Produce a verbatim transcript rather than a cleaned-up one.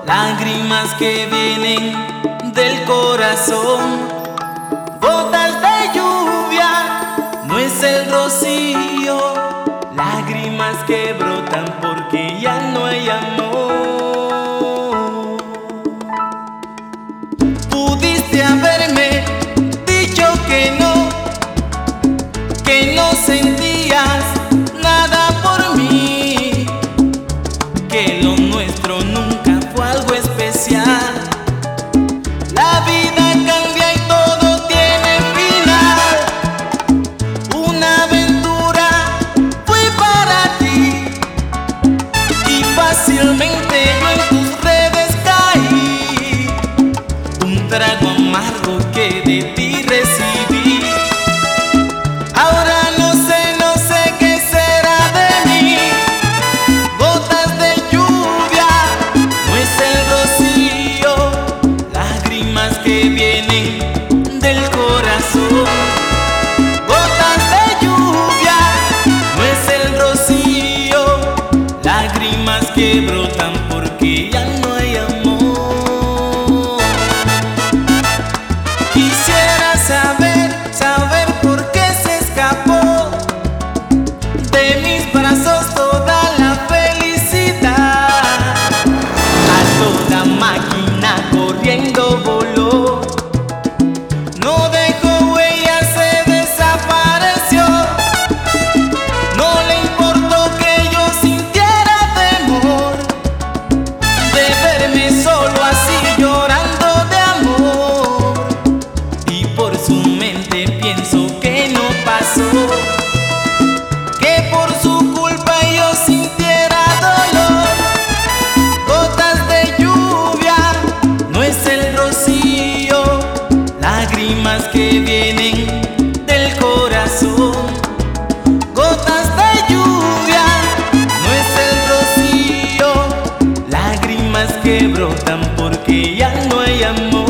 lágrimas que vienen del corazón, gotas de lluvia, no es el rocío, lágrimas que brotan porque ya no hay amor. Pudiste haberme dicho que no, que no sentías nada por mí, que lo nuestro nunca fue algo especial. La vida cambia y todo tiene final. Una aventura fue para ti y fácilmente yo en tus redes caí. Un trago amargo que de ti recibí. Ahora no sé, no sé qué será de mí. Gotas de lluvia, no es el rocío, lágrimas que vienen del corazón. Gotas de lluvia, no es el rocío, lágrimas que brotan porque ya no hay amor. Quisiera saber, saber por qué se escapó de mis brazos toda la felicidad. A toda máquina corriendo voló, no dejó huella, se desapareció. No le importó que yo sintiera temor de verme solo así llorando de amor. Y por su mente pienso que no pasó, que por su culpa yo sintiera dolor. Gotas de lluvia, no es el rocío, lágrimas que vienen del corazón. Gotas de lluvia, no es el rocío, lágrimas que brotan porque ya no hay amor.